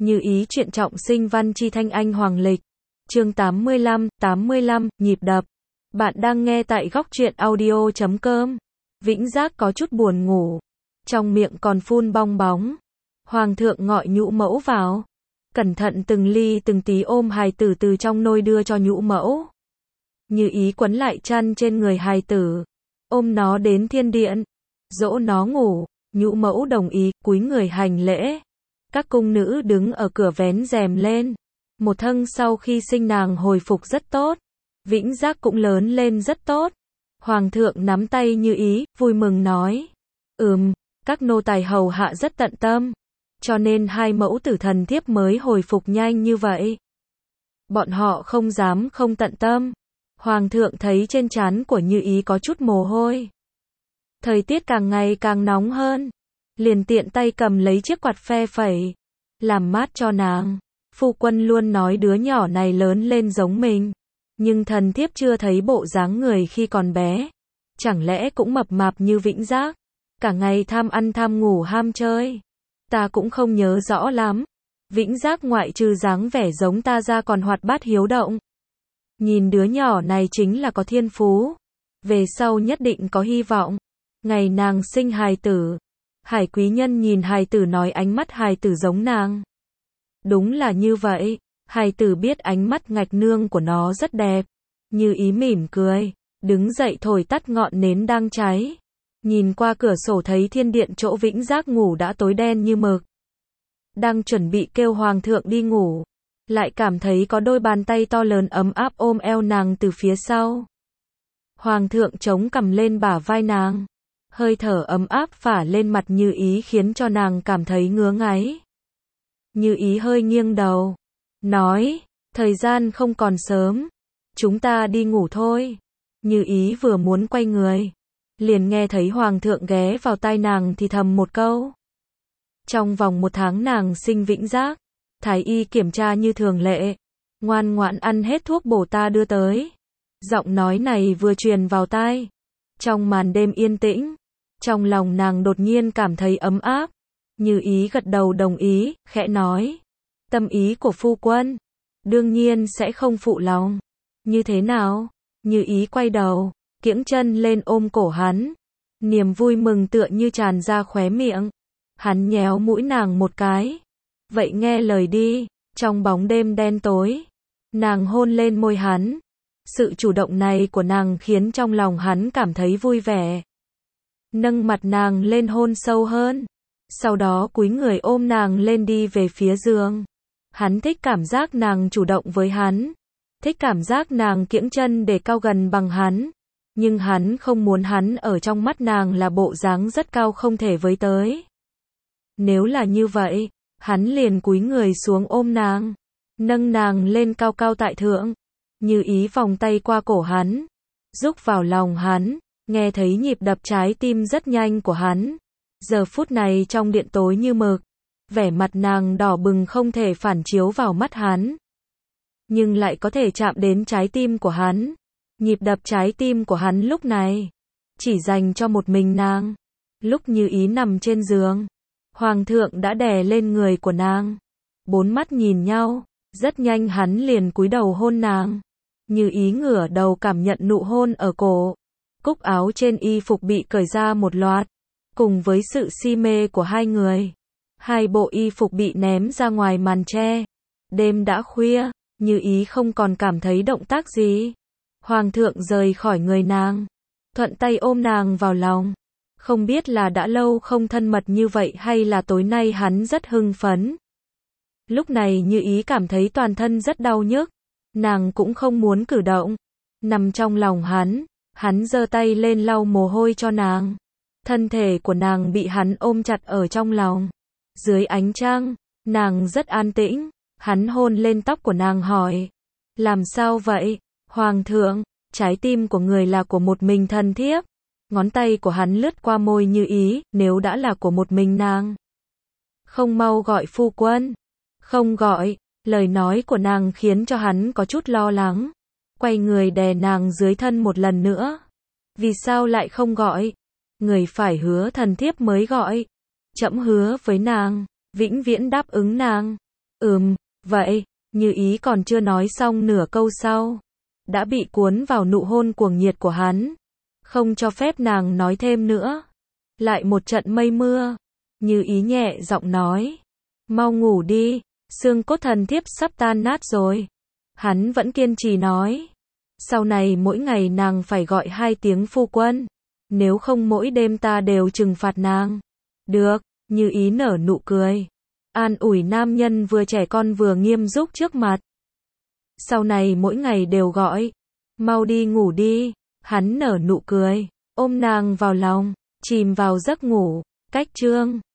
Như ý truyện trọng sinh văn chi thanh anh hoàng lịch. Chương 85, nhịp đập. Bạn đang nghe tại góc truyện audio.com. Vĩnh Giác có chút buồn ngủ. Trong miệng còn phun bong bóng. Hoàng thượng gọi nhũ mẫu vào. Cẩn thận từng ly từng tí ôm hài tử từ trong nôi đưa cho nhũ mẫu. Như ý quấn lại chăn trên người hài tử. Ôm nó đến thiên điện. Dỗ nó ngủ. Nhũ mẫu đồng ý, cúi người hành lễ. Các cung nữ đứng ở cửa vén rèm lên. Một thân sau khi sinh nàng hồi phục rất tốt. Vĩnh Giác cũng lớn lên rất tốt. Hoàng thượng nắm tay Như ý, vui mừng nói. Các nô tài hầu hạ rất tận tâm. Cho nên hai mẫu tử thần thiếp mới hồi phục nhanh như vậy. Bọn họ không dám không tận tâm. Hoàng thượng thấy trên trán của Như ý có chút mồ hôi. Thời tiết càng ngày càng nóng hơn. Liền tiện tay cầm lấy chiếc quạt phe phẩy. Làm mát cho nàng. Phu quân luôn nói đứa nhỏ này lớn lên giống mình. Nhưng thần thiếp chưa thấy bộ dáng người khi còn bé. Chẳng lẽ cũng mập mạp như Vĩnh Giác. Cả ngày tham ăn tham ngủ ham chơi. Ta cũng không nhớ rõ lắm. Vĩnh Giác ngoại trừ dáng vẻ giống ta ra còn hoạt bát hiếu động. Nhìn đứa nhỏ này chính là có thiên phú. Về sau nhất định có hy vọng. Ngày nàng sinh hài tử. Hải quý nhân nhìn hài tử nói ánh mắt hài tử giống nàng. Đúng là như vậy. Hài tử biết ánh mắt ngạch nương của nó rất đẹp. Như ý mỉm cười. Đứng dậy thổi tắt ngọn nến đang cháy. Nhìn qua cửa sổ thấy thiên điện chỗ Vĩnh Giác ngủ đã tối đen như mực. Đang chuẩn bị kêu hoàng thượng đi ngủ. Lại cảm thấy có đôi bàn tay to lớn ấm áp ôm eo nàng từ phía sau. Hoàng thượng chống cằm lên bả vai nàng. Hơi thở ấm áp phả lên mặt Như ý khiến cho nàng cảm thấy ngứa ngáy. Như ý hơi nghiêng đầu. Nói, thời gian không còn sớm. Chúng ta đi ngủ thôi. Như ý vừa muốn quay người. Liền nghe thấy hoàng thượng ghé vào tai nàng thì thầm một câu. Trong vòng 1 tháng nàng sinh Vĩnh Giác. Thái y kiểm tra như thường lệ. Ngoan ngoãn ăn hết thuốc bổ ta đưa tới. Giọng nói này vừa truyền vào tai. Trong màn đêm yên tĩnh. Trong lòng nàng đột nhiên cảm thấy ấm áp. Như ý gật đầu đồng ý, khẽ nói. Tâm ý của phu quân. Đương nhiên sẽ không phụ lòng. Như thế nào? Như ý quay đầu, kiễng chân lên ôm cổ hắn. Niềm vui mừng tựa như tràn ra khóe miệng. Hắn nhéo mũi nàng một cái. Vậy nghe lời đi. Trong bóng đêm đen tối. Nàng hôn lên môi hắn. Sự chủ động này của nàng khiến trong lòng hắn cảm thấy vui vẻ. Nâng mặt nàng lên hôn sâu hơn. Sau đó cúi người ôm nàng lên đi về phía giường. Hắn thích cảm giác nàng chủ động với hắn. Thích cảm giác nàng kiễng chân để cao gần bằng hắn. Nhưng hắn không muốn hắn ở trong mắt nàng là bộ dáng rất cao không thể với tới. Nếu là như vậy, hắn liền cúi người xuống ôm nàng. Nâng nàng lên cao cao tại thượng. Như ý vòng tay qua cổ hắn. Rúc vào lòng hắn. Nghe thấy nhịp đập trái tim rất nhanh của hắn. Giờ phút này trong điện tối như mực. Vẻ mặt nàng đỏ bừng không thể phản chiếu vào mắt hắn. Nhưng lại có thể chạm đến trái tim của hắn. Nhịp đập trái tim của hắn lúc này. Chỉ dành cho một mình nàng. Lúc Như ý nằm trên giường. Hoàng thượng đã đè lên người của nàng. 4 mắt nhìn nhau. Rất nhanh hắn liền cúi đầu hôn nàng. Như ý ngửa đầu cảm nhận nụ hôn ở cổ. Cúc áo trên y phục bị cởi ra một loạt. Cùng với sự si mê của hai người. Hai bộ y phục bị ném ra ngoài màn tre. Đêm đã khuya. Như ý không còn cảm thấy động tác gì. Hoàng thượng rời khỏi người nàng. Thuận tay ôm nàng vào lòng. Không biết là đã lâu không thân mật như vậy hay là tối nay hắn rất hưng phấn. Lúc này Như ý cảm thấy toàn thân rất đau nhức. Nàng cũng không muốn cử động. Nằm trong lòng hắn. Hắn giơ tay lên lau mồ hôi cho nàng. Thân thể của nàng bị hắn ôm chặt ở trong lòng. Dưới ánh trăng, nàng rất an tĩnh. Hắn hôn lên tóc của nàng hỏi. Làm sao vậy? Hoàng thượng, trái tim của người là của một mình thần thiếp. Ngón tay của hắn lướt qua môi Như ý, nếu đã là của một mình nàng. Không mau gọi phu quân. Không gọi, lời nói của nàng khiến cho hắn có chút lo lắng. Quay người đè nàng dưới thân một lần nữa. Vì sao lại không gọi? Người phải hứa thần thiếp mới gọi. Trẫm hứa với nàng, vĩnh viễn đáp ứng nàng. Vậy, Như Ý còn chưa nói xong nửa câu sau, đã bị cuốn vào nụ hôn cuồng nhiệt của hắn, không cho phép nàng nói thêm nữa. Lại một trận mây mưa, Như Ý nhẹ giọng nói, mau ngủ đi, xương cốt thần thiếp sắp tan nát rồi. Hắn vẫn kiên trì nói, sau này mỗi ngày nàng phải gọi 2 tiếng phu quân, nếu không mỗi đêm ta đều trừng phạt nàng. Được, Như Ý nở nụ cười, an ủi nam nhân vừa trẻ con vừa nghiêm túc trước mặt. Sau này mỗi ngày đều gọi, mau đi ngủ đi. Hắn nở nụ cười, ôm nàng vào lòng, chìm vào giấc ngủ. Cách chương